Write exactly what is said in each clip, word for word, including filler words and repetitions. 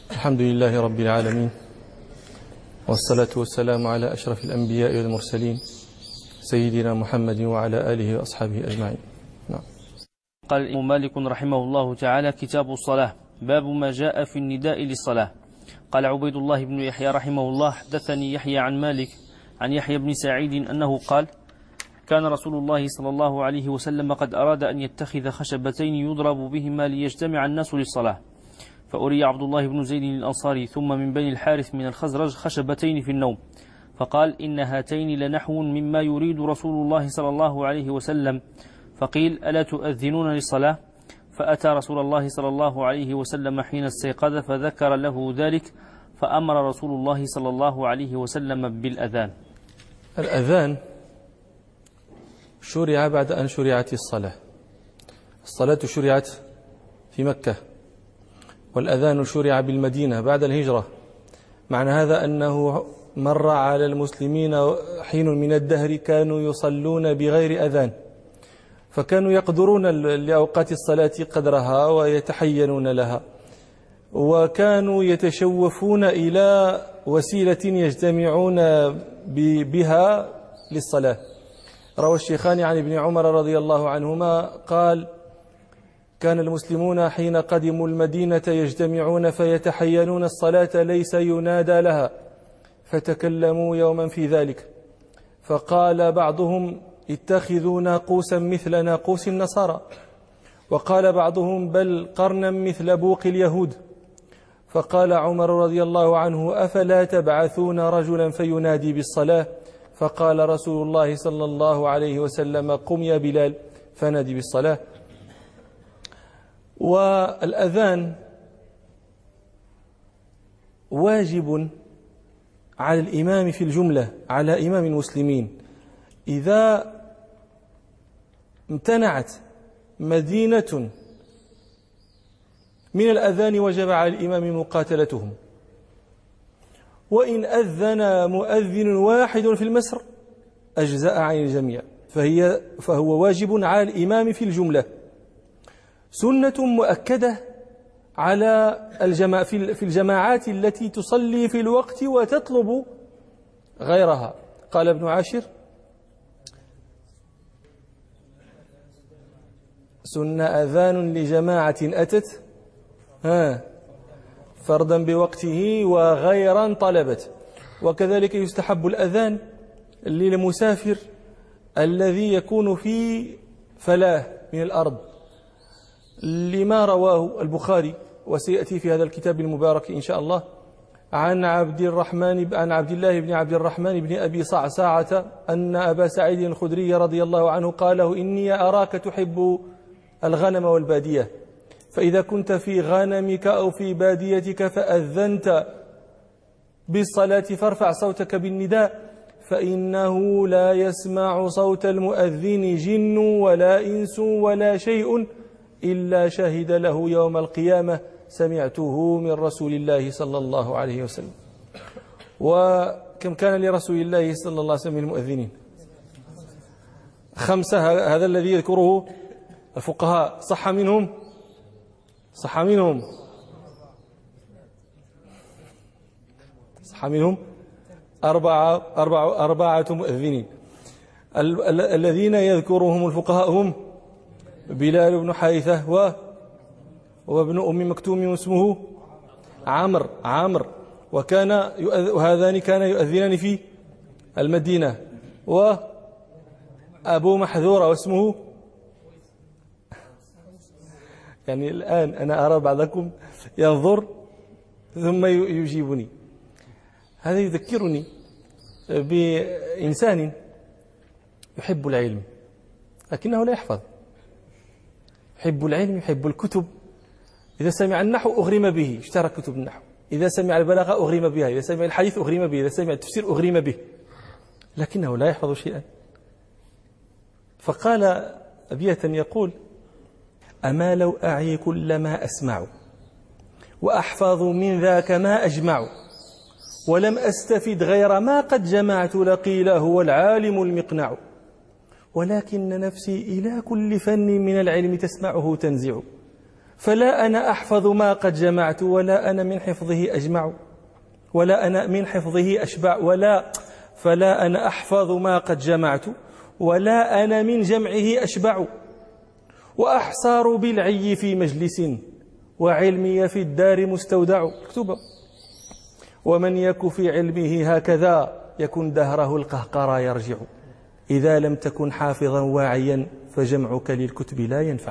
الحمد لله رب العالمين، والصلاة والسلام على أشرف الأنبياء والمرسلين سيدنا محمد وعلى آله وأصحابه أجمعين. نعم. قال الإمام مالك رحمه الله تعالى: كتاب الصلاة، باب ما جاء في النداء للصلاة. قال عبيد الله بن يحيى رحمه الله: حدثني يحيى عن مالك عن يحيى بن سعيد أنه قال: كان رسول الله صلى الله عليه وسلم قد أراد أن يتخذ خشبتين يضرب بهما ليجتمع الناس للصلاة، فأري عبد الله بن زيد الأنصاري ثم من بني الحارث من الخزرج خشبتين في النوم، فقال: إن هاتين لنحو مما يريد رسول الله صلى الله عليه وسلم. فقيل: ألا تؤذنون للصلاة؟ فأتى رسول الله صلى الله عليه وسلم حين استيقظ فذكر له ذلك، فأمر رسول الله صلى الله عليه وسلم بالأذان. الأذان شرع بعد أن شرعت الصلاة. الصلاة شرعت في مكة، والأذان شرع بالمدينة بعد الهجرة. معنى هذا أنه مر على المسلمين حين من الدهر كانوا يصلون بغير أذان، فكانوا يقدرون لأوقات الصلاة قدرها ويتحينون لها، وكانوا يتشوفون إلى وسيلة يجتمعون بها للصلاة. روى الشيخان عن ابن عمر رضي الله عنهما قال: كان المسلمون حين قدموا المدينة يجتمعون فيتحينون الصلاة ليس ينادى لها، فتكلموا يوما في ذلك، فقال بعضهم: اتخذوا ناقوسا مثل ناقوس النصارى، وقال بعضهم: بل قرنا مثل بوق اليهود. فقال عمر رضي الله عنه: أفلا تبعثون رجلا فينادي بالصلاة؟ فقال رسول الله صلى الله عليه وسلم: قم يا بلال فنادي بالصلاة. والأذان واجب على الإمام في الجملة، على إمام المسلمين. إذا امتنعت مدينة من الأذان وجب على الإمام مقاتلتهم، وإن أذن مؤذن واحد في المسر أجزأ عن الجميع، فهي فهو واجب على الإمام في الجملة. سنة مؤكدة على الجماع في الجماعات التي تصلي في الوقت وتطلب غيرها. قال ابن عاشر: سن أذان لجماعة أتت ها فردا بوقته وغيرا طلبت. وكذلك يستحب الأذان للمسافر الذي يكون في فلاة من الأرض، لما رواه البخاري وسيأتي في هذا الكتاب المبارك إن شاء الله عن عبد الرحمن عن عبد الله بن عبد الرحمن بن أبي صعصعة أن أبا سعيد الخدري رضي الله عنه قال له: إني أراك تحب الغنم والبادية، فإذا كنت في غنمك أو في باديتك فأذنت بالصلاة فارفع صوتك بالنداء، فإنه لا يسمع صوت المؤذن جن ولا إنس ولا شيء إلا شهد له يوم القيامة سمعته من رسول الله صلى الله عليه وسلم. وكم كان لرسول الله صلى الله عليه وسلم من المؤذنين؟ خمسة. هذا الذي يذكره الفقهاء. صح منهم صح منهم صح منهم أربعة أربعة أربعة مؤذنين. الذين يذكرهم الفقهاء هم بلال بن حارثة و وابن أم مكتوم اسمه عمرو عمرو وكان وهذان كان يؤذنان في المدينة، وأبو محذورة واسمه، يعني الآن أنا أرى بعضكم ينظر ثم يجيبني. هذا يذكرني بإنسان يحب العلم لكنه لا يحفظ. يحب العلم، يحب الكتب. إذا سمع النحو أغرم به، اشترى كتب النحو. إذا سمع البلاغة أغرم بها، إذا سمع الحديث أغرم به، إذا سمع التفسير أغرم به، لكنه لا يحفظ شيئا. فقال أبية يقول: أما لو أعي كل ما أسمع وأحفظ من ذاك ما أجمع، ولم أستفد غير ما قد جمعت لقيل هو العالم المقنع، ولكن نفسي إلى كل فن من العلم تسمعه تنزع، فلا أنا أحفظ ما قد جمعت ولا أنا من حفظه أجمع ولا أنا من حفظه أشبع ولا فلا أنا أحفظ ما قد جمعت ولا أنا من جمعه أشبع وأحصار بالعي في مجلس وعلمي في الدار مستودع. اكتبه. ومن يك في علمه هكذا يكن دهره القهقرى يرجع إذا لم تكن حافظا واعيا فجمعك للكتب لا ينفع.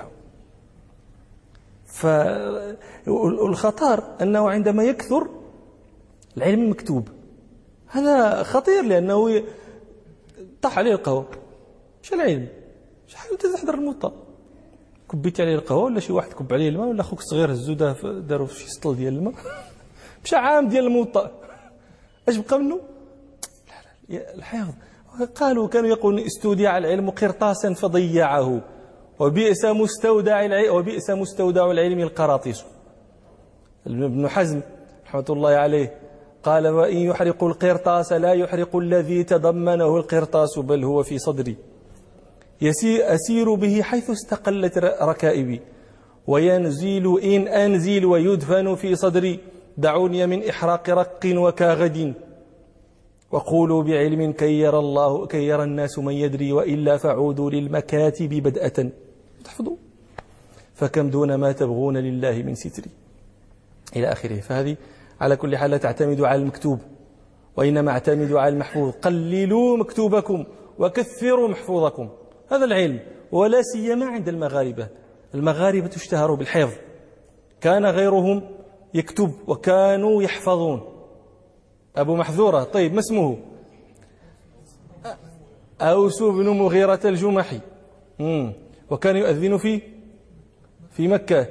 فالخطر أنه عندما يكثر العلم المكتوب هذا خطير، لأنه طح عليه القهوة. مش العلم شحال تحضر الموطأ كبيت عليه القهوة ولا شي واحد كب عليه الماء ولا أخوك الصغير هزو داروا في شي سطل ديال الماء مشى عام ديال الموطأ اش بقى منه؟ لا لا الحفظ. قالوا كانوا يقولون استودع العلم قرطاسا فضيعه وبئس مستودع العلم وبئس مستودع العلم القراطيس. ابن حزم رحمة الله عليه قال وإن يحرق القرطاس لا يحرق الذي تضمنه القرطاس بل هو في صدري أسير به حيث استقلت ركائبي وينزل إن أنزل ويدفن في صدري دعوني من إحراق رق وكاغد وقولوا بعلم كي يرى الله كي يرى الناس من يدري وإلا فعودوا للمكاتب بدءة تحفظوا فكم دون ما تبغون لله من ستري إلى آخره. فهذه على كل حال لا تعتمد على المكتوب وإنما اعتمدوا على المحفوظ. قللوا مكتوبكم وكثروا محفوظكم. هذا العلم ولا سيما عند المغاربة. المغاربة اشتهروا بالحفظ، كان غيرهم يكتب وكانوا يحفظون. أبو محذورة طيب ما اسمه؟ أوس بن مغيرة الجمحي مم. وكان يؤذن في في مكة.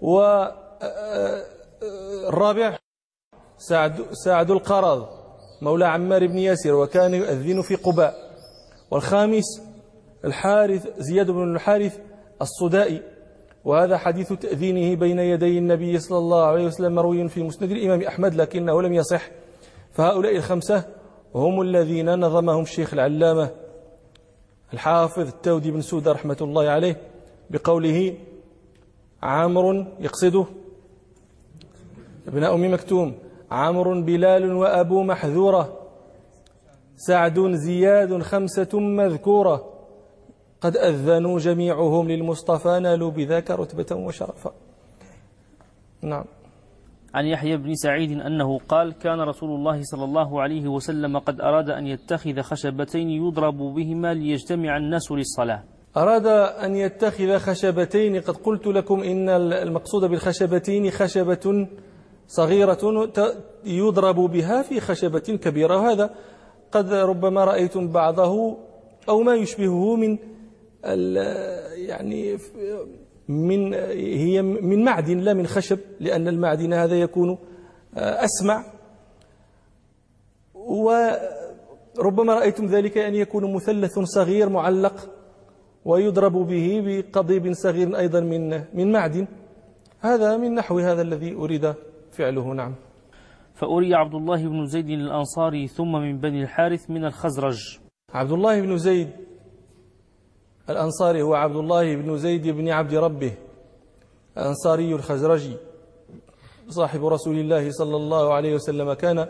والرابع سعد سعد القرض مولى عمار بن ياسر وكان يؤذن في قباء. والخامس الحارث زياد بن الحارث الصدائي وهذا حديث تأذينه بين يدي النبي صلى الله عليه وسلم مروي في مسند الإمام أحمد لكنه لم يصح. فهؤلاء الخمسة هم الذين نظمهم الشيخ العلامة الحافظ التودي بن سودة رحمة الله عليه بقوله عمرو يقصده ابن أم مكتوم عمرو بلال وأبو محذورة سعد زياد خمسة مذكورة قد أذنوا جميعهم للمصطفى نالوا بذاك رتبة وشرفا. نعم. عن يحيى بن سعيد أنه قال كان رسول الله صلى الله عليه وسلم قد أراد أن يتخذ خشبتين يضرب بهما ليجتمع الناس للصلاة. أراد أن يتخذ خشبتين. قد قلت لكم إن المقصود بالخشبتين خشبة صغيرة يضرب بها في خشبة كبيرة. وهذا قد ربما رأيتم بعضه أو ما يشبهه من يعني من هي من معدن لا من خشب، لأن المعدن هذا يكون أسمع. وربما رأيتم ذلك أن يكون مثلث صغير معلق ويضرب به بقضيب صغير أيضا من من معدن. هذا من نحو هذا الذي أريد فعله. نعم. فأري عبد الله بن زيد الأنصاري ثم من بني الحارث من الخزرج. عبد الله بن زيد الأنصاري هو عبد الله بن زيد بن عبد ربه الأنصاري الخزرجي صاحب رسول الله صلى الله عليه وسلم. كان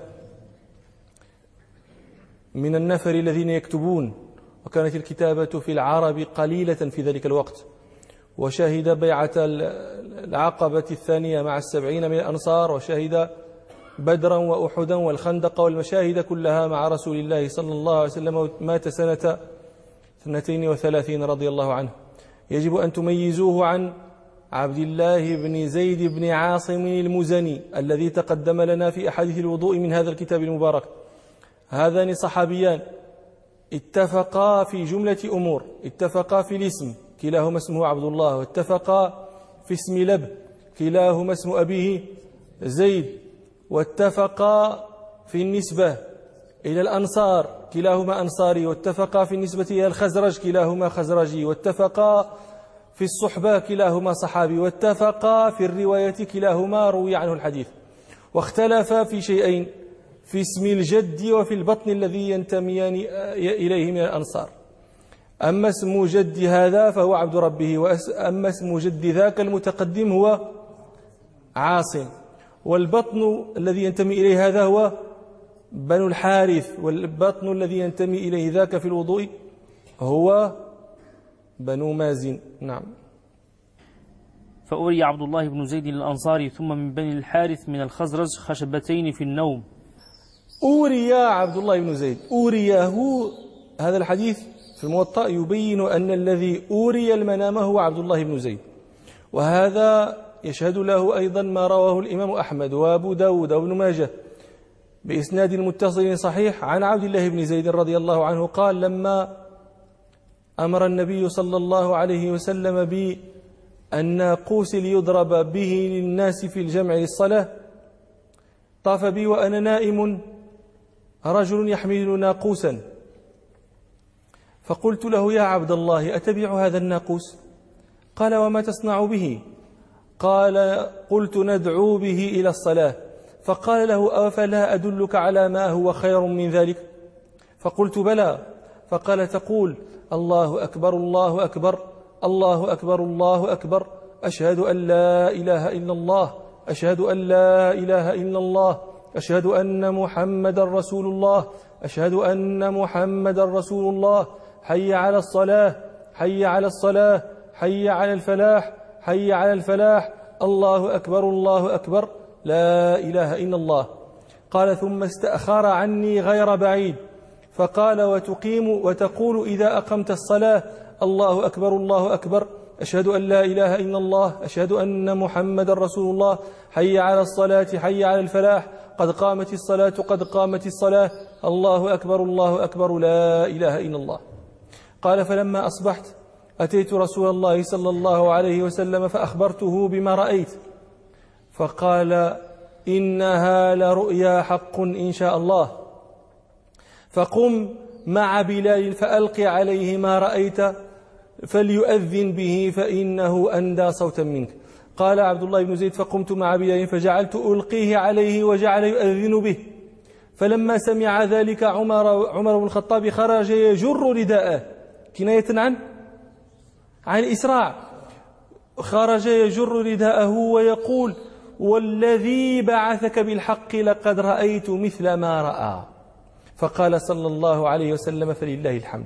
من النفر الذين يكتبون، وكانت الكتابة في العرب قليلة في ذلك الوقت. وشهد بيعة العقبة الثانية مع السبعين من الأنصار، وشهد بدرا وأحدا والخندق والمشاهد كلها مع رسول الله صلى الله عليه وسلم. مات سنة اثنتين وثلاثين رضي الله عنه. يجب أن تميزوه عن عبد الله بن زيد بن عاصم المزني الذي تقدم لنا في أحاديث الوضوء من هذا الكتاب المبارك. هذان صحابيان اتفقا في جملة أمور. اتفقا في الاسم كلاهما اسمه عبد الله، واتفقا في اسم لب كلاهما اسم أبيه زيد، واتفقا في النسبة إلى الأنصار كلاهما أنصاري، واتفقا في النسبة إلى الخزرج كلاهما خزرجي، واتفقا في الصحبة كلاهما صحابي، واتفقا في الرواية كلاهما روي عنه الحديث. واختلفا في شيئين، في اسم الجد وفي البطن الذي ينتميان إليه من الأنصار. أما اسم جد هذا فهو عبد ربه، وأما اسم جد ذاك المتقدم هو عاصم. والبطن الذي ينتمي إليه هذا هو بنو الحارث، والبطن الذي ينتمي إليه ذاك في الوضوء هو بنو مازن. نعم. فأري عبد الله بن زيد الأنصاري ثم من بني الحارث من الخزرج خشبتين في النوم. أوري عبد الله بن زيد، أوريه. هذا الحديث في الموطأ يبين أن الذي أوري المنام هو عبد الله بن زيد، وهذا يشهد له أيضا ما رواه الإمام أحمد وأبو داود وابن ماجه بإسناد متصل صحيح عن عبد الله بن زيد رضي الله عنه قال: لما أمر النبي صلى الله عليه وسلم بالناقوس ليضرب به للناس في الجمع للصلاة، طاف بي وأنا نائم رجل يحمل ناقوسا، فقلت له: يا عبد الله، أتبع هذا الناقوس؟ قال: وما تصنع به؟ قال: قلت: ندعو به إلى الصلاة. فقال له: أفلا أدلك على ما هو خير من ذلك؟ فقلت: بلى. فقال: تقول: الله أكبر الله أكبر الله أكبر الله أكبر، أشهد أن لا إله إلا الله، أشهد أن لا إله إلا الله، أشهد أن محمد رسول الله، أشهد أن محمد رسول الله، حي على الصلاة حي على الصلاة حي على الفلاح حي على الفلاح، الله أكبر الله أكبر، لا إله إلا الله. قال: ثم استأخر عني غير بعيد فقال: وتقيم وتقول إذا أقمت الصلاة: الله أكبر الله أكبر، أشهد أن لا إله إلا الله، أشهد أن محمد رسول الله، حي على الصلاة حي على الفلاح، قد قامت الصلاة قد قامت الصلاة، الله أكبر الله أكبر، لا إله إلا الله. قال: فلما أصبحت أتيت رسول الله صلى الله عليه وسلم فأخبرته بما رأيت، فقال: إنها لرؤيا حق إن شاء الله، فقم مع بلال فألقي عليه ما رأيت فليؤذن به فإنه أندى صوتا منك. قال عبد الله بن زيد: فقمت مع بلال فجعلت ألقيه عليه وجعل يؤذن به، فلما سمع ذلك عمر, عمر بن الخطاب خرج يجر رداءه كناية عن عن الإسراع، خرج يجر رداءه ويقول: والذي بعثك بالحق لقد رأيت مثل ما رأى. فقال صلى الله عليه وسلم: فلله الحمد.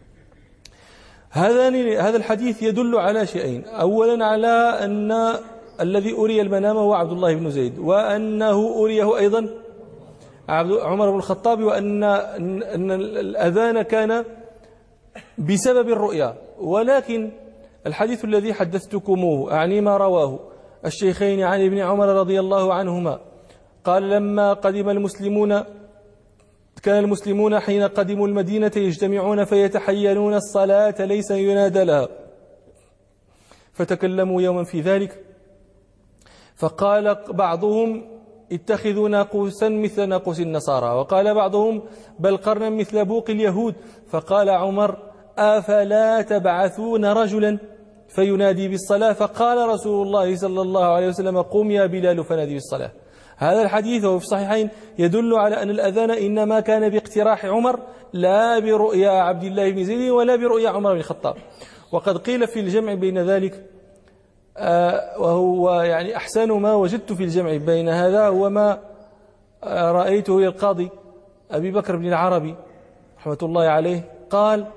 هذا الحديث يدل على شيئين: أولا على أن الذي أري المنام هو عبد الله بن زيد، وأنه أريه أيضا عمر بن الخطاب، وأن أن الأذان كان بسبب الرؤيا. ولكن الحديث الذي حدثتكموه أعني ما رواه الشيخين عن ابن عمر رضي الله عنهما قال: لما قدم المسلمون كان المسلمون حين قدموا المدينة يجتمعون فيتحينون الصلاة ليس ينادى لها، فتكلموا يوما في ذلك، فقال بعضهم: اتخذوا ناقوسا مثل ناقوس النصارى، وقال بعضهم: بل قرنا مثل بوق اليهود. فقال عمر: أفلا تبعثون رجلا فينادي بالصلاة؟ فقال رسول الله صلى الله عليه وسلم: قم يا بلال فنادي بالصلاة. هذا الحديث وهو في الصحيحين يدل على أن الأذان إنما كان باقتراح عمر، لا برؤيا عبد الله بن زيد ولا برؤيا عمر بن الخطاب. وقد قيل في الجمع بين ذلك، آه وهو يعني أحسن ما وجدت في الجمع بين هذا وما آه رأيته للقاضي أبي بكر بن العربي رحمة الله عليه، قال: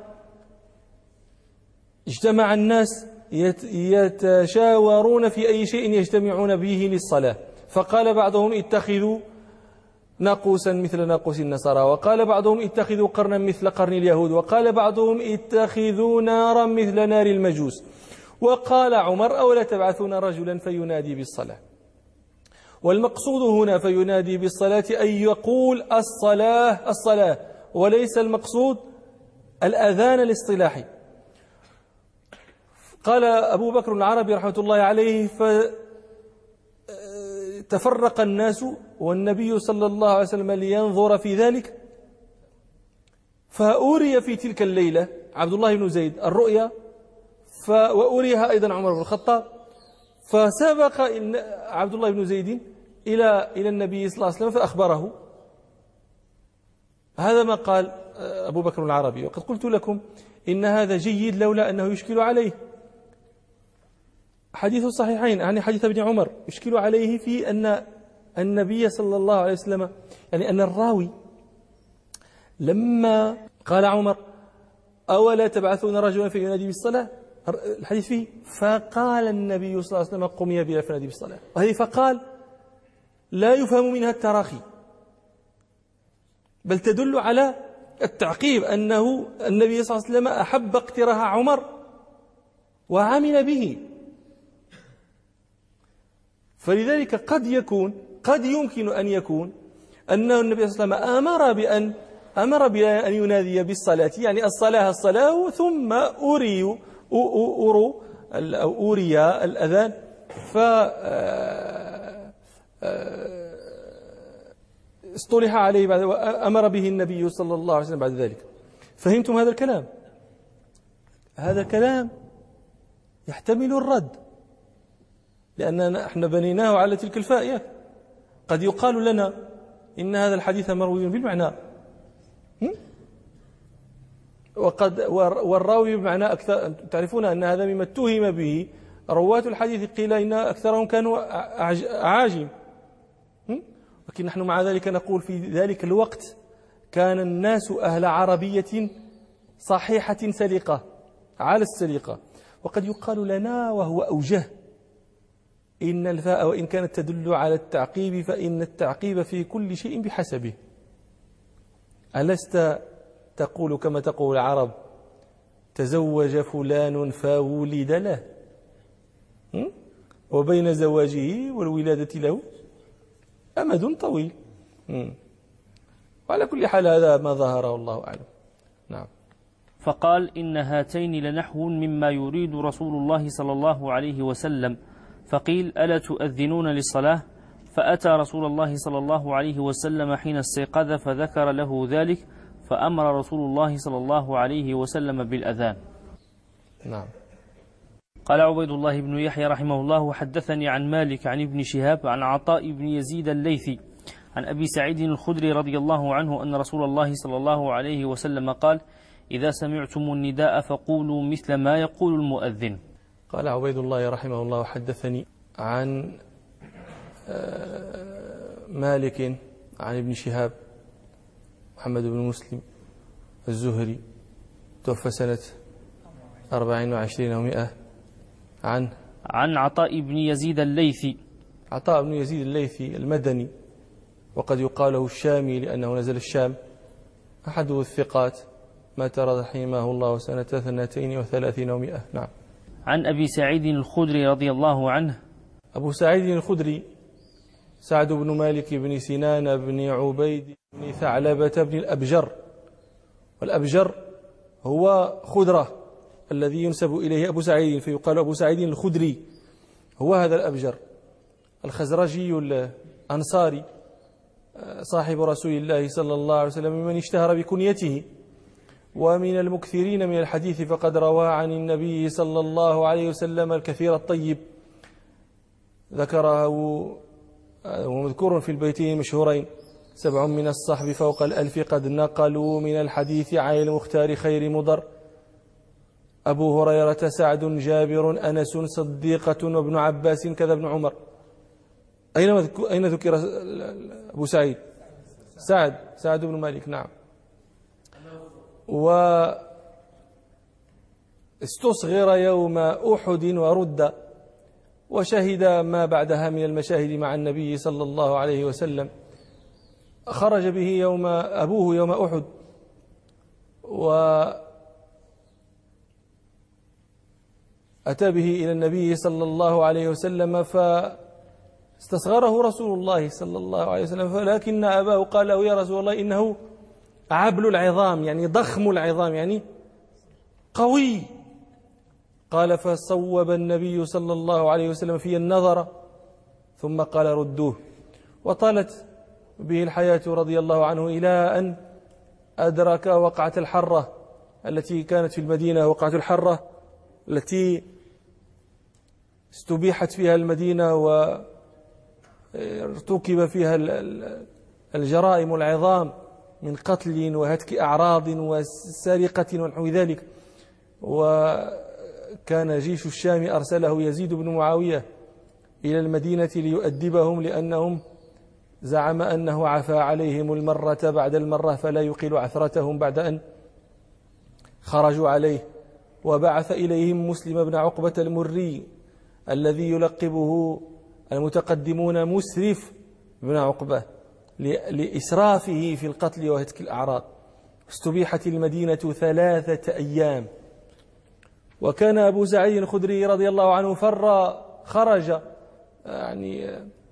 اجتمع الناس يتشاورون في أي شيء يجتمعون به للصلاة، فقال بعضهم: اتخذوا ناقوسا مثل ناقوس النصارى، وقال بعضهم: اتخذوا قرنا مثل قرن اليهود، وقال بعضهم: اتخذوا نارا مثل نار المجوس. وقال عمر: أولا تبعثون رجلا فينادي بالصلاة؟ والمقصود هنا فينادي بالصلاة أن يقول الصلاة الصلاة، وليس المقصود الأذان الاصطلاحي. قال أبو بكر العربي رحمة الله عليه: فتفرق الناس والنبي صلى الله عليه وسلم لينظر في ذلك، فأوري في تلك الليلة عبد الله بن زيد الرؤيا، وأوريها أيضا عمر بن الخطاب، فسبق عبد الله بن زيد إلى إلى النبي صلى الله عليه وسلم فأخبره. هذا ما قال أبو بكر العربي. وقد قلت لكم إن هذا جيد لولا أنه يشكل عليه. حديث الصحيحين عن حديث ابن عمر يشكل عليه في أن النبي صلى الله عليه وسلم، يعني أن الراوي لما قال عمر أولا تبعثون رجلا فينادي بالصلاة، الحديث فيه فقال النبي صلى الله عليه وسلم قم يا بلال فنادي بالصلاة، وهذه فقال لا يفهم منها التراخي، بل تدل على التعقيب، أنه النبي صلى الله عليه وسلم أحب اقتراح عمر وعمل به. فلذلك قد يكون قد يمكن أن يكون أنه النبي صلى الله عليه وسلم أمر بأن أمر بأن ينادي بالصلاة، يعني الصلاة الصلاة ثم أري أورو أو أوري الأذان، ف اصطلح عليه بعد وأمر به النبي صلى الله عليه وسلم بعد ذلك. فهمتم هذا الكلام؟ هذا الكلام يحتمل الرد، لأننا احنا بنيناه على تلك الفائدة. قد يقال لنا إن هذا الحديث مروي بالمعنى، وقد والراوي بمعنى أكثر. تعرفون أن هذا مما اتهم به رواة الحديث، قيل إن أكثرهم كانوا أعاجم، لكن نحن مع ذلك نقول في ذلك الوقت كان الناس أهل عربية صحيحة سليقة على السليقة. وقد يقال لنا وهو أوجه إن الفاء وإن كانت تدل على التعقيب فإن التعقيب في كل شيء بحسبه. ألست تقول كما تقول العرب تزوج فلان فولد له، وبين زواجه والولادة له أمد طويل. وعلى كل حال هذا ما ظهر والله أعلم. نعم. فقال إن هاتين لنحو مما يريد رسول الله صلى الله عليه وسلم، فقيل ألا تؤذنون للصلاة؟ فأتى رسول الله صلى الله عليه وسلم حين استيقظ فذكر له ذلك، فأمر رسول الله صلى الله عليه وسلم بالأذان. نعم. قال عبيد الله بن يحيى رحمه الله حدثني عن مالك عن ابن شهاب عن عطاء بن يزيد الليثي عن أبي سعيد الخدري رضي الله عنه أن رسول الله صلى الله عليه وسلم قال إذا سمعتم النداء فقولوا مثل ما يقول المؤذن. قال عبيد الله رحمه الله حدثني عن مالك عن ابن شهاب محمد بن مسلم الزهري توفى سنة أربعين وعشرين ومئة عن عن عطاء بن يزيد الليثي. عطاء بن يزيد الليثي المدني، وقد يقال له الشامي لأنه نزل الشام، أحد الثقات، مات رحمه الله سنة اثنتين وثلاثين ومئة. نعم. عن أبي سعيد الخدري رضي الله عنه. أبو سعيد الخدري سعد بن مالك بن سنان بن عبيد بن ثعلبة بن الأبجر، والأبجر هو خدرة الذي ينسب إليه أبو سعيد، فيقال أبو سعيد الخدري هو هذا الأبجر الخزرجي الأنصاري صاحب رسول الله صلى الله عليه وسلم، ممن اشتهر بكنيته ومن المكثرين من الحديث، فقد روى عن النبي صلى الله عليه وسلم الكثير الطيب، ذكره ومذكور في البيتين المشهورين سبع من الصحب فوق الألف قد نقلوا من الحديث عن المختار خير مضر، أبو هريرة سعد جابر أنس صديقة وابن عباس كذا ابن عمر. أين أين ذكر أبو سعيد؟ سعد سعد بن مالك. نعم. واستصغر يوم أحد ورد، وشهد ما بعدها من المشاهد مع النبي صلى الله عليه وسلم. خرج به يوم أبوه يوم أحد، وأتى به إلى النبي صلى الله عليه وسلم، فاستصغره رسول الله صلى الله عليه وسلم، فلكن أباه قال له يا رسول الله إنه عبل العظام، يعني ضخم العظام، يعني قوي. قال فصوب النبي صلى الله عليه وسلم في النظر ثم قال ردوه. وطالت به الحياة رضي الله عنه إلى أن أدرك وقعة الحرة التي كانت في المدينة، وقعة الحرة التي استبيحت فيها المدينة وارتكب فيها الجرائم العظام من قتل وهتك أعراض وسرقة ونحو ذلك. وكان جيش الشام أرسله يزيد بن معاوية إلى المدينة ليؤدبهم لأنهم زعم أنه عفى عليهم المرة بعد المرة فلا يقيل عثرتهم بعد أن خرجوا عليه. وبعث إليهم مسلم بن عقبة المري الذي يلقبه المتقدمون مسرف بن عقبة لإسرافه في القتل وهتك الأعراض. استبيحت المدينة ثلاثة أيام. وكان أبو سعيد الخدري رضي الله عنه فر خرج يعني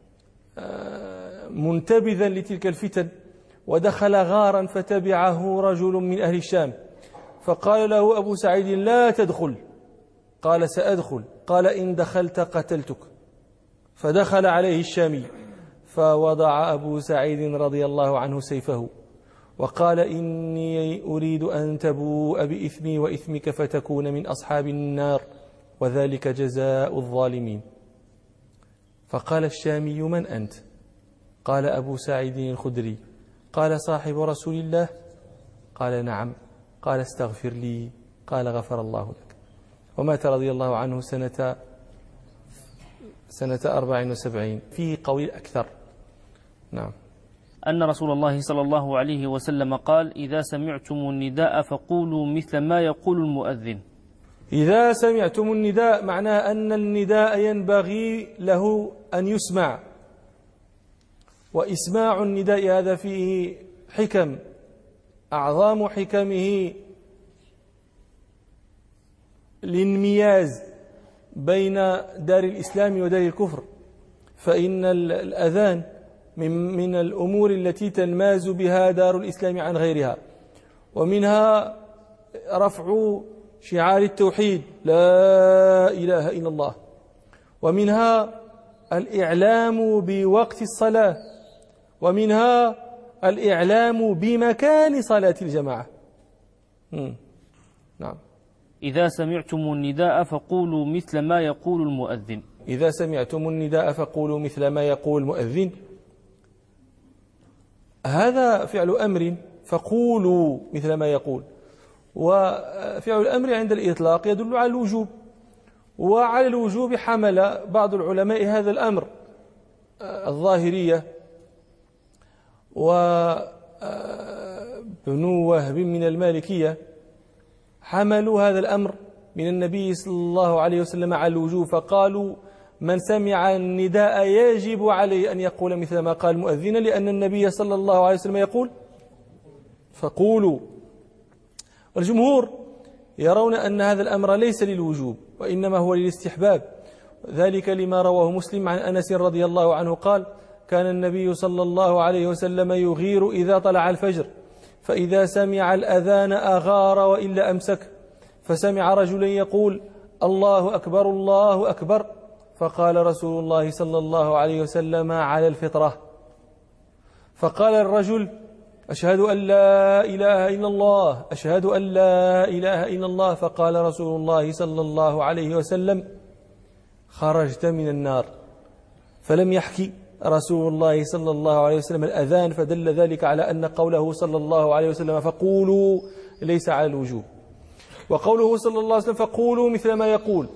منتبذا لتلك الفتن، ودخل غارا فتبعه رجل من أهل الشام، فقال له أبو سعيد لا تدخل، قال سأدخل، قال إن دخلت قتلتك. فدخل عليه الشامي فوضع أبو سعيد رضي الله عنه سيفه وقال إني أريد أن تبوء بإثمي وإثمك فتكون من أصحاب النار وذلك جزاء الظالمين. فقال الشامي من أنت؟ قال أبو سعيد الخدري. قال صاحب رسول الله؟ قال نعم. قال استغفر لي. قال غفر الله لك. ومات رضي الله عنه سنة سنة أربع وسبعين. فيه قول أكثر. نعم. أن رسول الله صلى الله عليه وسلم قال إذا سمعتم النداء فقولوا مثل ما يقول المؤذن. إذا سمعتم النداء معناه أن النداء ينبغي له أن يسمع، وإسماع النداء هذا فيه حكم. أعظم حكمه الانمياز بين دار الإسلام ودار الكفر، فإن الأذان من, من الأمور التي تنماز بها دار الإسلام عن غيرها، ومنها رفع شعار التوحيد لا إله إلا الله، ومنها الإعلام بوقت الصلاة، ومنها الإعلام بمكان صلاة الجماعة. نعم. إذا سمعتم النداء فقولوا مثل ما يقول المؤذن. إذا سمعتم النداء فقولوا مثل ما يقول المؤذن، هذا فعل أمر، فقولوا مثل ما يقول. وفعل الأمر عند الإطلاق يدل على الوجوب، وعلى الوجوب حمل بعض العلماء هذا الأمر، الظاهرية وابن وهب من المالكية حملوا هذا الأمر من النبي صلى الله عليه وسلم على الوجوب، فقالوا من سمع النداء يجب عليه أن يقول مثل ما قال المؤذن، لأن النبي صلى الله عليه وسلم يقول فقولوا. والجمهور يرون أن هذا الأمر ليس للوجوب وإنما هو للاستحباب، ذلك لما رواه مسلم عن أنس رضي الله عنه قال كان النبي صلى الله عليه وسلم يغير إذا طلع الفجر، فإذا سمع الأذان أغار وإلا أمسك، فسمع رجلا يقول الله أكبر الله أكبر، فقال رسول الله صلى الله عليه وسلم على الفطرة. فقال الرجل أشهد أن لا إله إلا الله أشهد أن لا إله إلا الله، فقال رسول الله صلى الله عليه وسلم خرجت من النار. فلم يحكي رسول الله صلى الله عليه وسلم الأذان، فدل ذلك على أن قوله صلى الله عليه وسلم فقولوا ليس على الوجوب. وقوله صلى الله عليه وسلم فقولوا مثل ما يقول،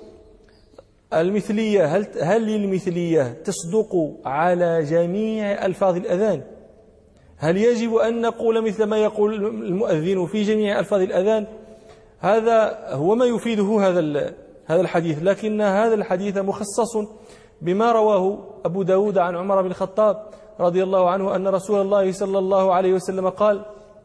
المثلية هل هل المثلية تصدق على جميع ألفاظ الأذان؟ هل يجب أن نقول مثل ما يقول المؤذن في جميع ألفاظ الأذان؟ هذا هو ما يفيده هذا هذا الحديث، لكن هذا الحديث مخصص بما رواه أبو داود عن عمر بن الخطاب رضي الله عنه أن رسول الله صلى الله عليه وسلم قال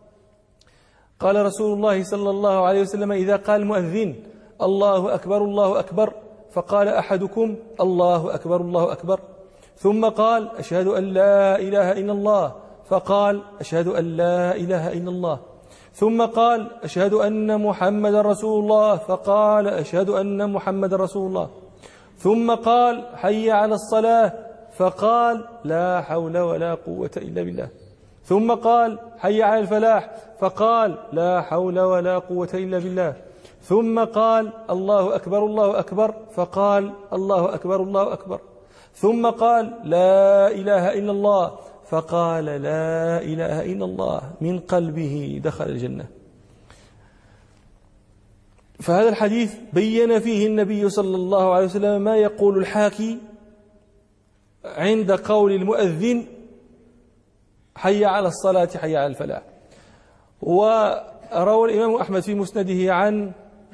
قال رسول الله صلى الله عليه وسلم إذا قال المؤذن الله أكبر الله أكبر، فقال أحدكم الله أكبر الله أكبر، ثم قال أشهد أن لا إله إلا الله، فقال أشهد أن لا إله إلا الله، ثم قال أشهد أن محمد رسول الله، فقال أشهد أن محمد رسول الله، ثم قال حي على الصلاة، فقال لا حول ولا قوة إلا بالله، ثم قال حي على الفلاح، فقال لا حول ولا قوة إلا بالله، ثم قال الله أكبر الله أكبر، فقال الله أكبر الله أكبر، ثم قال لا إله إلا الله، فقال لا إله إلا الله، من قلبه دخل الجنة. فهذا الحديث بين فيه النبي صلى الله عليه وسلم ما يقول الحاكي عند قول المؤذن حي على الصلاة حي على الفلاح. وروى الإمام أحمد في مسنده عن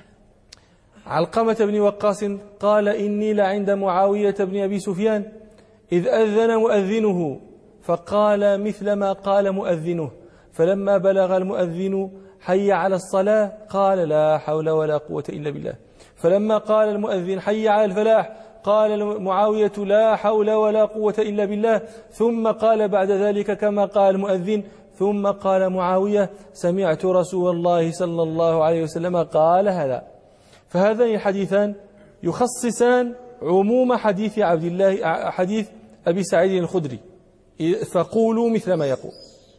علقمة بن وقاص قال إني لعند معاوية بن أبي سفيان إذ أذن مؤذنه فقال مثل ما قال مؤذنه، فلما بلغ المؤذن حي على الصلاة قال لا حول ولا قوة إلا بالله، فلما قال المؤذن حي على الفلاح قال معاوية لا حول ولا قوة إلا بالله، ثم قال بعد ذلك كما قال المؤذن، ثم قال معاوية سمعت رسول الله صلى الله عليه وسلم قال هذا. فهذان الحديثان يخصصان عموم حديث عبد الله حديث أبي سعيد الخدري فقولوا مثل ما يقول.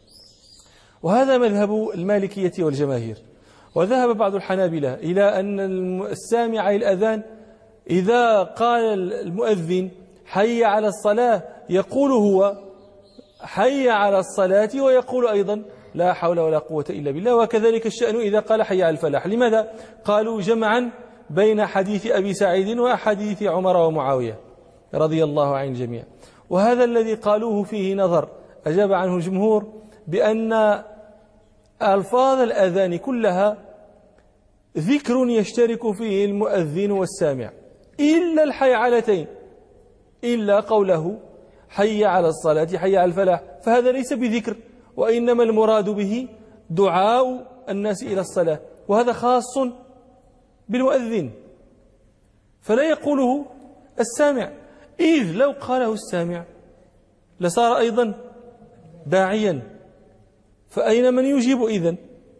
وهذا مذهب المالكية والجماهير. وذهب بعض الحنابلة إلى أن السامع الأذان إذا قال المؤذن حي على الصلاة يقول هو حي على الصلاة ويقول أيضا لا حول ولا قوة إلا بالله، وكذلك الشأن إذا قال حي على الفلاح. لماذا؟ قالوا جمعا بين حديث أبي سعيد وحديث عمر ومعاوية رضي الله عن الجميع. وهذا الذي قالوه فيه نظر أجاب عنه الجمهور بأن ألفاظ الأذان كلها ذكر يشترك فيه المؤذن والسامع إلا الحيعلتين، إلا قوله حي على الصلاة حي على الفلاح، فهذا ليس بذكر، وإنما المراد به دعاء الناس إلى الصلاة، وهذا خاص بالمؤذن فلا يقوله السامع، إذ لو قاله السامع لصار أيضا داعيا، فأين من يجيب إذن؟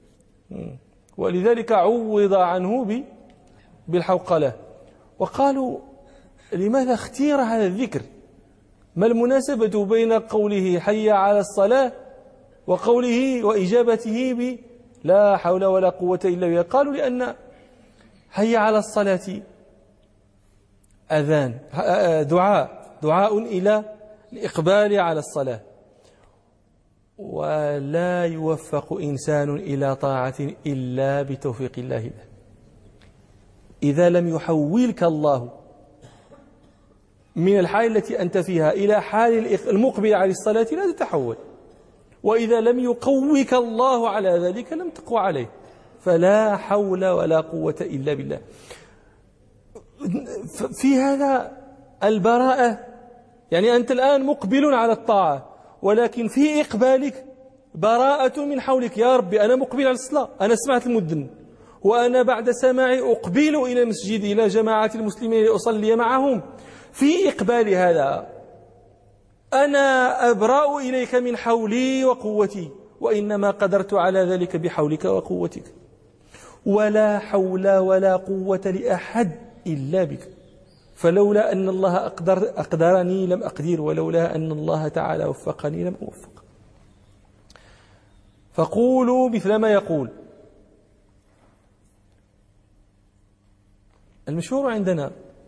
ولذلك عوض عنه بالحوقلة. وقالوا لماذا اختير هذا الذكر؟ ما المناسبة بين قوله حي على الصلاة وقوله وإجابته ب لا حول ولا قوة إلا بالله؟ قالوا لأن حي على الصلاة أذان دعاء دعاء إلى الإقبال على الصلاة، ولا يوفق إنسان إلى طاعة إلا بتوفيق الله له. إذا لم يحولك الله من الحال التي أنت فيها إلى حال المقبل على الصلاة لا تتحول، وإذا لم يقوك الله على ذلك لم تقوى عليه، فلا حول ولا قوة إلا بالله. في هذا البراءة، يعني أنت الآن مقبل على الطاعة ولكن في إقبالك براءة من حولك، يا ربي أنا مقبل على الصلاة، أنا سمعت المؤذن وأنا بعد سماعي أقبل إلى المسجد إلى جماعة المسلمين لأصلي معهم، في إقبال هذا أنا أبرأ إليك من حولي وقوتي، وإنما قدرت على ذلك بحولك وقوتك، ولا حول ولا قوة لأحد إلا بك، فلولا أن الله أقدر أقدرني لم أقدر، ولولا أن الله تعالى وفقني لم أوفق. فقولوا مثل ما يقول. المشهور عندنا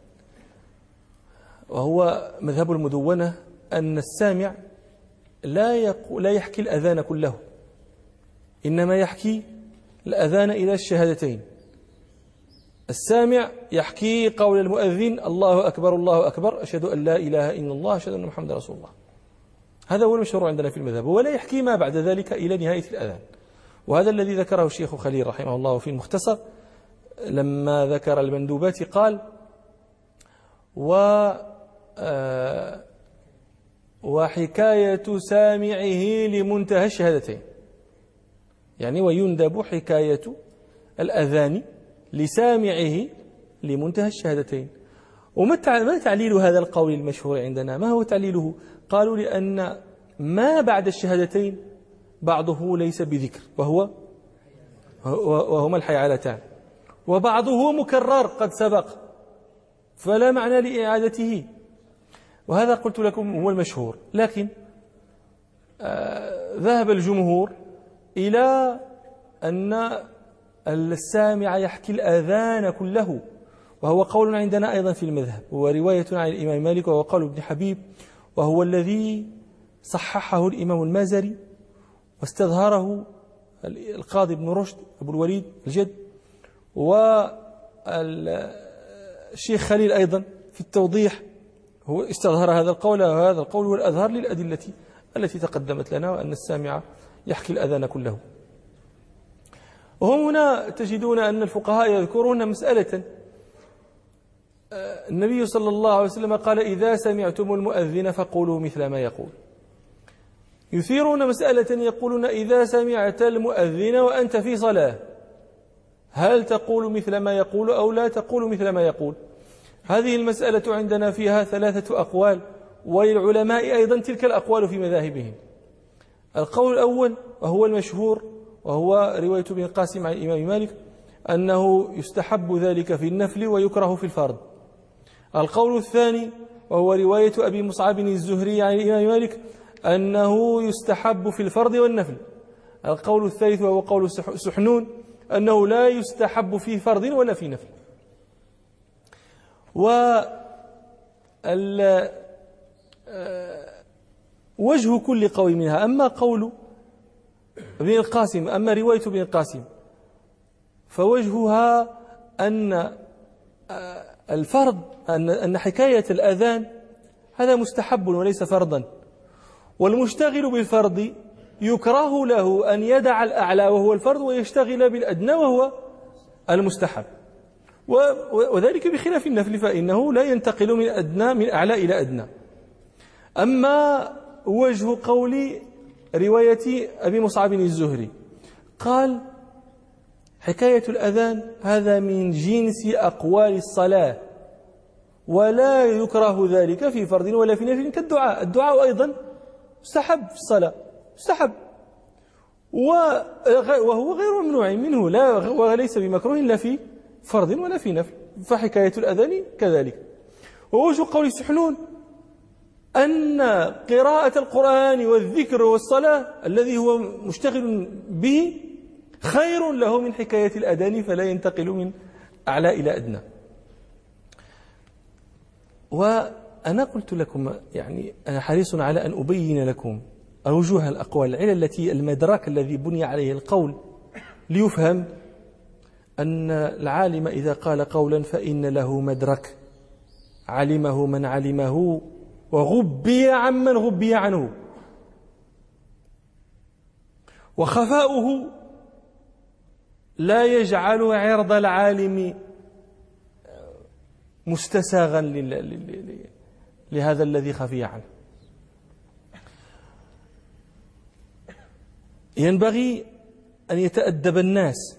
وهو مذهب المدونة أن السامع لا يقول لا يحكي الأذان كله، إنما يحكي الأذان إلى الشهادتين. السامع يحكي قول المؤذن الله أكبر الله أكبر أشهد أن لا إله إلا الله أشهد أن محمد رسول الله، هذا هو المشهور عندنا في المذهب، ولا يحكي ما بعد ذلك إلى نهاية الأذان. وهذا الذي ذكره الشيخ خليل رحمه الله في المختصر لما ذكر المندوبات، قال و وحكاية سامعه لمنتهى الشهادتين، يعني ويندب حكاية الأذان لسامعه لمنتهى الشهادتين. وما تعليل هذا القول المشهور عندنا؟ ما هو تعليله؟ قالوا لأن ما بعد الشهادتين بعضه ليس بذكر وهو وهما الحيعلتان، وبعضه مكرر قد سبق فلا معنى لإعادته، وهذا قلت لكم هو المشهور. لكن آه ذهب الجمهور إلى أن السامع يحكي الأذان كله، وهو قول عندنا أيضا في المذهب، ورواية عن الإمام مالك، وهو قول ابن حبيب، وهو الذي صححه الإمام المازري واستظهره القاضي ابن رشد أبو الوليد الجد، وقال الشيخ خليل أيضا في التوضيح هو استظهر هذا القول، وهذا القول هو الأظهر للأدلة التي تقدمت لنا، وأن السامع يحكي الأذان كله. وهنا تجدون أن الفقهاء يذكرون مسألة النبي صلى الله عليه وسلم قال: إذا سمعتم المؤذن فقولوا مثل ما يقول. يثيرون مسألة يقولون: إذا سمعت المؤذن وأنت في صلاة هل تقول مثل ما يقول أو لا تقول مثل ما يقول؟ هذه المسألة عندنا فيها ثلاثة أقوال، وللعلماء أيضا تلك الأقوال في مذاهبهم. القول الأول وهو المشهور وهو رواية ابن القاسم عن الإمام مالك أنه يستحب ذلك في النفل ويكره في الفرض. القول الثاني وهو رواية أبي مصعب الزهري عن الإمام مالك أنه يستحب في الفرض والنفل. القول الثالث وهو قول سحنون أنه لا يستحب في فرض ولا في نفل. ووجه كل قول منها، أما قول ابن القاسم أما رواية ابن القاسم فوجهها أن الفرض أن حكاية الأذان هذا مستحب وليس فرضا، والمشتغل بالفرض يكره له أن يدع الأعلى وهو الفرض ويشتغل بالأدنى وهو المستحب، وذلك بخلاف النفل فإنه لا ينتقل من أدنى من أعلى إلى أدنى. أما وجه قول رواية أبي مصعب الزهري قال: حكاية الأذان هذا من جنس أقوال الصلاة ولا يكره ذلك في فرض ولا في نفل كالدعاء. الدعاء أيضا مستحب في الصلاة، مستحب وهو غير ممنوع منه، لا وليس بمكروه لا في فرض ولا في نفل، فحكاية الأذان كذلك. ووجه قول سحنون أن قراءة القرآن والذكر والصلاة الذي هو مشتغل به خير له من حكاية الأذان، فلا ينتقل من أعلى إلى أدنى. وأنا قلت لكم يعني أنا حريص على أن أبين لكم أوجه الأقوال، العلل التي المدرك الذي بني عليه القول ليفهم أن العالم إذا قال قولا فإن له مدرك علمه من علمه وغبي عمن غبي عنه، وخفاؤه لا يجعل عرض العالم مستساغا لهذا الذي خفي عنه. ينبغي أن يتأدب الناس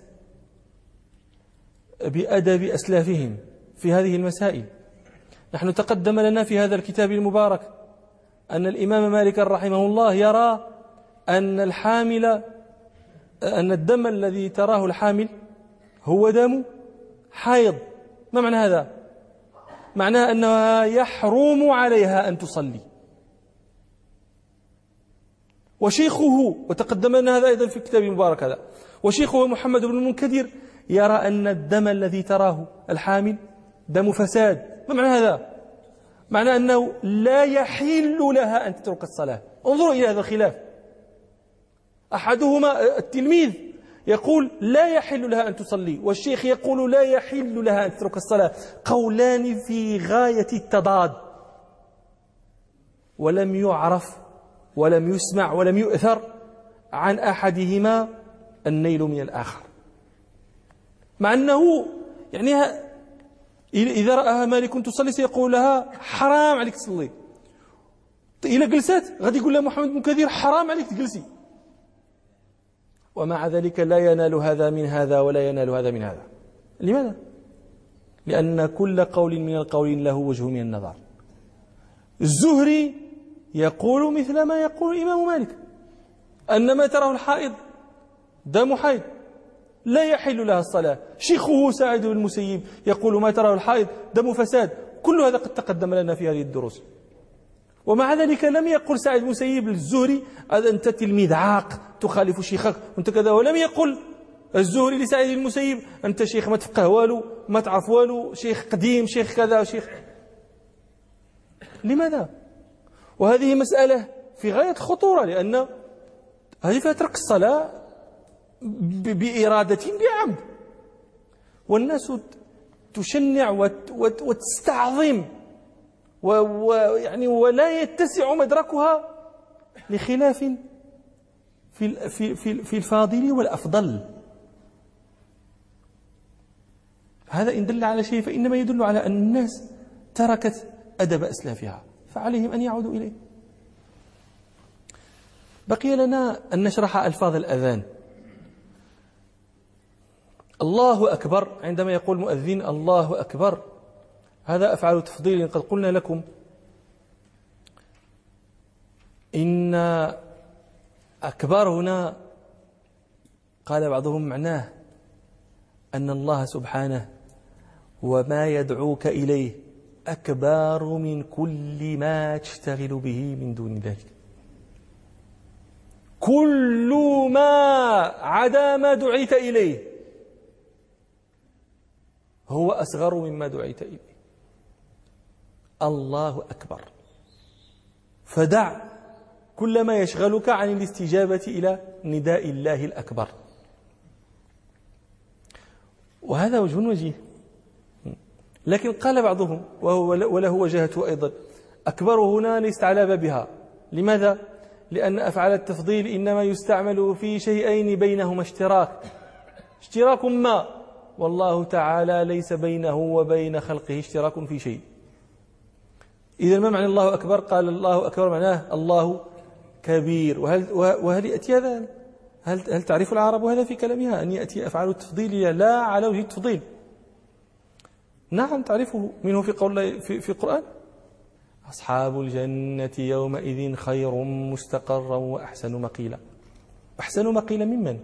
بأدب أسلافهم في هذه المسائل. نحن تقدم لنا في هذا الكتاب المبارك أن الإمام مالك رحمه الله يرى أن الحامل أن الدم الذي تراه الحامل هو دم حيض. ما معنى هذا؟ معناه أنها يحرم عليها أن تصلي. وشيخه، وتقدم لنا هذا أيضا في الكتاب المبارك هذا، وشيخه محمد بن المنكدر يرى أن الدم الذي تراه الحامل دم فساد. ما معنى هذا؟ معنى أنه لا يحل لها أن تترك الصلاة. انظروا إلى هذا الخلاف، أحدهما التلميذ يقول لا يحل لها أن تصلي، والشيخ يقول لا يحل لها أن تترك الصلاة، قولان في غاية التضاد، ولم يعرف ولم يسمع ولم يؤثر عن أحدهما النيل من الآخر. مع أنه يعني إذا رأها مالك تصلي سيقول لها حرام عليك تصلي، إذا جلست غادي يقول لها محمد بن كثير حرام عليك تجلسي، ومع ذلك لا ينال هذا من هذا ولا ينال هذا من هذا. لماذا؟ لأن كل قول من القولين له وجه من النظر. الزهري يقول مثل ما يقول الإمام مالك، أن ما تراه الحائض دم حيض لا يحل لها الصلاة. شيخه سعيد بن المسيب يقول ما تراه الحائض دم فساد. كل هذا قد تقدم لنا في هذه الدروس، ومع ذلك لم يقل سعيد بن المسيب للزهري أنت تلميذ عاق تخالف شيخك وانت كذا، ولم يقل الزهري لسعيد بن المسيب أنت شيخ ما تفقه والو ما تعرف والو، شيخ قديم، شيخ كذا، شيخ. لماذا؟ وهذه مسألة في غاية خطورة، لأن هذه فيها ترك الصلاة بإرادة بعمد. والناس تشنع وتستعظم ويعني ولا يتسع مدركها لخلاف في في في في الفاضل والأفضل. هذا إن دل على شيء فإنما يدل على أن الناس تركت أدب أسلافها، فعليهم أن يعودوا إليه. بقي لنا أن نشرح ألفاظ الأذان. الله أكبر، عندما يقول مؤذن الله أكبر، هذا أفعل تفضيل. قد قلنا لكم إن أكبر هنا قال بعضهم معناه أن الله سبحانه وما يدعوك إليه أكبر من كل ما تشتغل به من دون ذلك. كل ما عدا ما دعيت إليه هو أصغر مما دعيت إليه. الله أكبر. فدع كل ما يشغلك عن الاستجابة إلى نداء الله الأكبر. وهذا وجه وجيه. لكن قال بعضهم وله وجهته أيضا، أكبر هنا ليست على بابها. لماذا؟ لأن أفعال التفضيل إنما يستعمل في شيئين بينهما اشتراك اشتراك ما، والله تعالى ليس بينه وبين خلقه اشتراك في شيء. إذا ما معنى الله أكبر؟ قال الله أكبر معناه الله كبير. وهل, وهل يأتي هذا؟ هل, هل تعرف العرب هذا في كلامها أن يأتي أفعال التفضيل لا على وجه التفضيل؟ نعم تعرفه منه في قول في, في القرآن: أصحاب الجنة يومئذ خير مستقرا وأحسن مقيلا. أحسن مقيلا ممن؟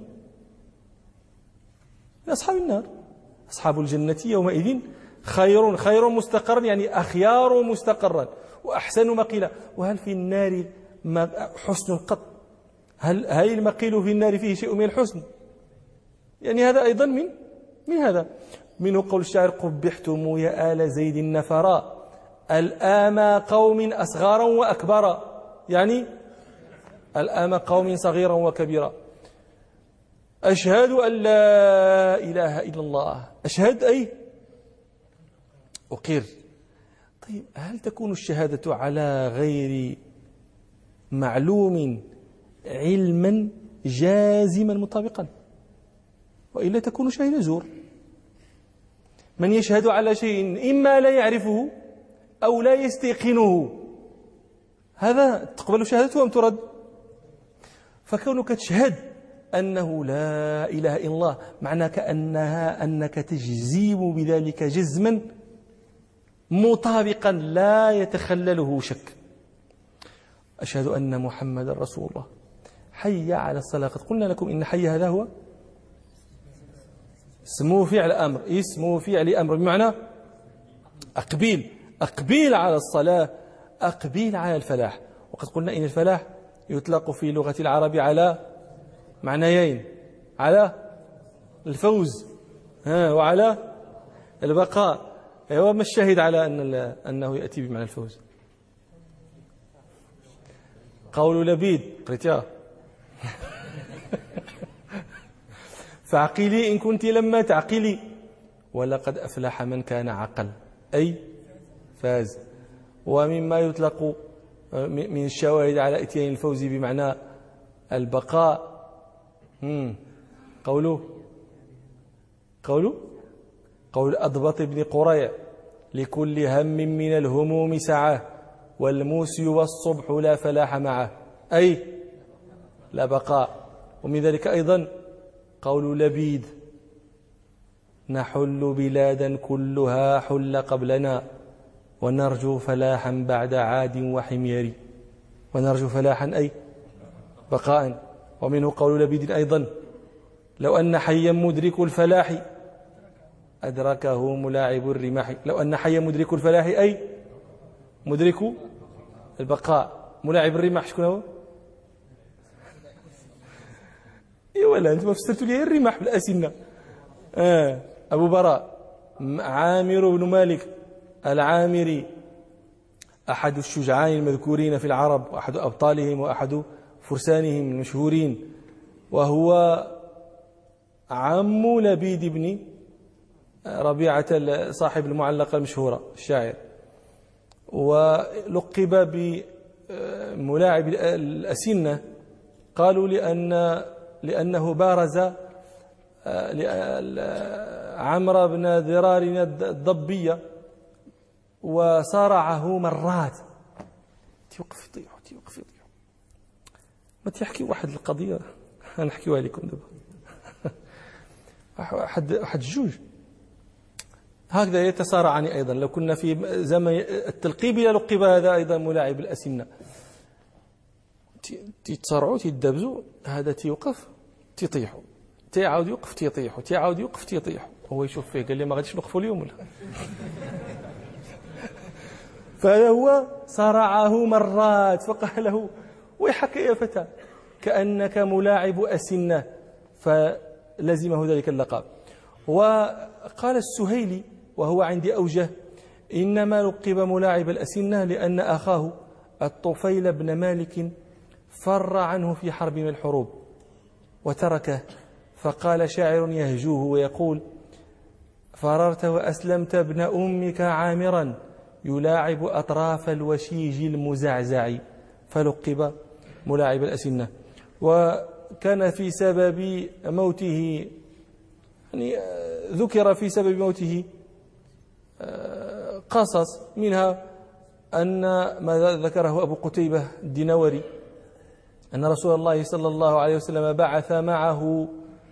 من أصحاب النار. أصحاب الجنة يومئذ خير خير مستقرا يعني أخيار مستقرا وأحسن مقيلا. وهل في النار حسن قط؟ هل هل المقيل في النار فيه شيء من الحسن؟ يعني هذا أيضا من من هذا. منه قول الشاعر: قبحتم يا آل زيد النفراء الآما قوم أصغارا وأكبرا، يعني الآما قوم صغيرا وكبيرا. أشهد أن لا إله إلا الله. أشهد أي أقر. طيب هل تكون الشهادة على غير معلوم علما جازما مطابقا؟ وإلا تكون شهادة زور. من يشهد على شيء إما لا يعرفه أو لا يستيقنه، هذا تقبل شهادته أم ترد؟ فكونك تشهد أنه لا إله إلا الله معنى كأنها أنك تجزم بذلك جزما مطابقا لا يتخلله شك. أشهد أن محمد رسول الله. حي على الصلاة. قد قلنا لكم إن حي هذا هو اسمه فعل أمر، اسمه فعل أمر بمعنى أقبيل أقبيل على الصلاة، أقبيل على الفلاح. وقد قلنا إن الفلاح يطلق في لغة العرب على معنيين: على الفوز وعلى البقاء. وما الشاهد على أن أنه يأتي بمعنى الفوز؟ قول لبيد قريتها فعقلي إن كنت لما تعقلي ولقد أفلح من كان عقل، أي فاز. ومما يطلق من الشواهد على إتيان الفوز بمعنى البقاء قوله قوله قول أضبط بن قريع: لكل هم من الهموم سعة والموسي والصبح لا فلاح معه، أي لا بقاء. ومن ذلك أيضا قول لبيد: نحل بلادا كلها حل قبلنا ونرجو فلاحا بعد عاد وحمير. ونرجو فلاحا أي بقاء. ومنه قول لبيد أيضا: لو أن حيا مدرك الفلاح أدركه ملاعب الرماح. لو أن حيا مدرك الفلاح أي مدرك البقاء. ملاعب الرماح شكون هو؟ إيه ولا أنت ما فسرتوا لي الرماح بالأسنة. آه أبو براء عامر بن مالك العامري أحد الشجعان المذكورين في العرب وأحد أبطالهم وأحد فرسانهم المشهورين، وهو عم لبيد بن ربيعة صاحب المعلقة المشهورة الشاعر، ولقب بملاعب الأسنة، قالوا لأن لأنه بارز عمرو بن ذرار الضبية وصارعه مرات. تيوقف يطيح تيوقف يطيح. ما تحكي واحد القضية نحكيوها لكم دابا. واحد واحد جوج هكذا يتصارعان أيضا. لو كنا في زمن التلقيب لقب هذا أيضا ملاعب الأسنة. تيتصارعوا تيدابزوا، هذا تيوقف تيطيحوا، تيعاود يوقف تيطيحوا، تيعاود يوقف تيطيحوا. هو يشوف فيه قال لي ما غاديش نوقفوا اليوم ولا. فهو صارعه مرات فقال له ويحك يا فتى كأنك ملاعب أسنة، فلزمه ذلك اللقب. وقال السهيلي وهو عندي أوجه: إنما لقب ملاعب الأسنة لأن أخاه الطفيل بن مالك فر عنه في حرب من الحروب وتركه، فقال شاعر يهجوه ويقول: فررت وأسلمت ابن أمك عامرا يلاعب أطراف الوشيج المزعزع، فلقب ملاعب الأسنة. وكان في سبب موته، يعني ذكر في سبب موته قصص، منها أن ما ذكره أبو قتيبة الدينوري أن رسول الله صلى الله عليه وسلم بعث معه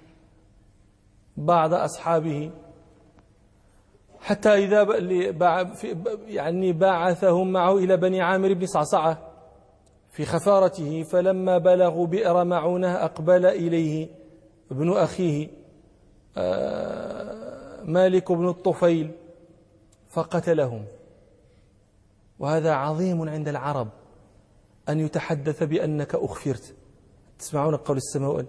بعض أصحابه، حتى إذا يعني بعثهم معه إلى بني عامر بن صعصعة في خفارته، فلما بلغوا بئر معونة أقبل إليه ابن أخيه مالك بن الطفيل فقتلهم. وهذا عظيم عند العرب أن يتحدث بأنك أخفرت. تسمعون قول السماء: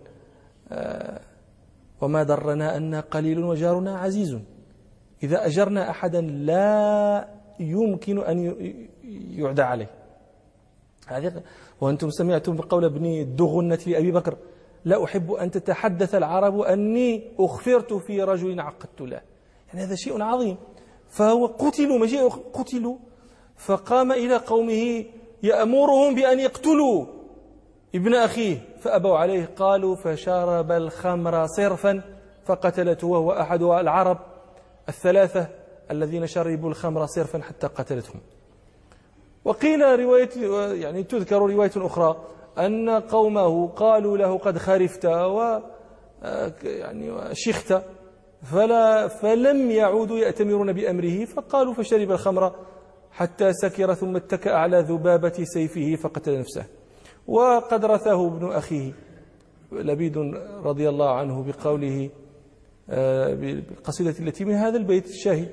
وما درنا أن قليل وجارنا عزيز. إذا أجرنا أحدا لا يمكن أن يعدى عليه. وأنتم سمعتم بقول ابن الدغنة لأبي بكر: لا أحب أن تتحدث العرب أني أخفرت في رجل عقدت له. يعني هذا شيء عظيم. فهو قتلوا ماشي قتلوا، فقام إلى قومه يأمرهم بأن يقتلوا ابن أخيه فأبوا عليه، قالوا فشرب الخمر صرفا فقتلته، وهو أحد العرب الثلاثة الذين شربوا الخمر صرفا حتى قتلتهم. وقيل رواية، يعني تذكر رواية أخرى أن قومه قالوا له: قد خرفت و يعني شخت، فلا فلم يعودوا يأتمرون بأمره، فقالوا فشرب الخمر حتى سكر ثم اتكأ على ذبابة سيفه فقتل نفسه. وقد رثاه ابن أخيه لبيد رضي الله عنه بقوله بالقصيدة التي من هذا البيت الشاهد،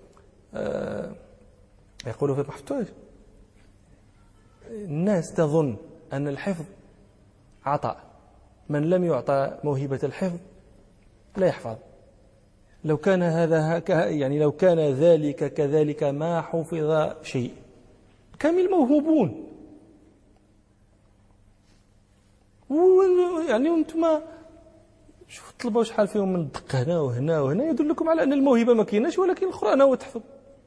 يقول في محفتوج: الناس تظن أن الحفظ عطاء، من لم يعطى موهبة الحفظ لا يحفظ. لو كان هذا يعني لو كان ذلك كذلك ما حفظ شيء. كامل موهوبون، يعني أنتم شوفوا الطلبة شحال فيهم من دق هنا وهنا وهنا، يدلكم على أن الموهبة ما كايناش، ولكن القرآن هو تحفظ.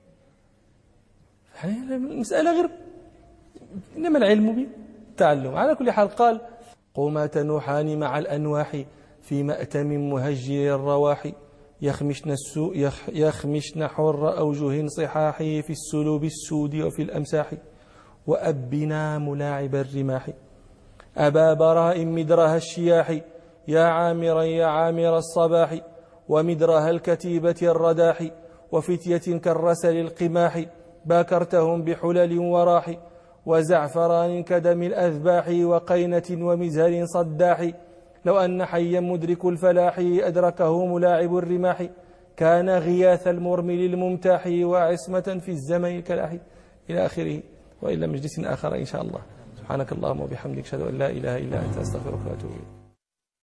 يعني المسألة غير، إنما العلم بالتعلم. على كل حال قال: قوما تنوحان مع الأنواح في مأتم مهجر الرواح، يخمشن السوء يخمشن حر أوجه صحاحي في السلوب السود وفي الأمساح، وأبنا ملاعب الرماح أبا براء مدرها الشياح، يا عامرا يا عامر الصباح، ومدرها الكتيبة الرداح، وفتية كالرسل القماح، باكرتهم بحلل وراح، وزعفران كدم الأذباح، وقينة ومزهر صداح، لو أن حيا مدرك الفلاح أدركه ملاعب الرماح، كان غياث المرمل الممتاح، وعصمة في الزمن كلاح، إلى آخره. وإلى مجلس آخر إن شاء الله. سبحانك اللهم وبحمدك أشهد أن لا إله إلا أنت أستغفرك وأتوب إليك.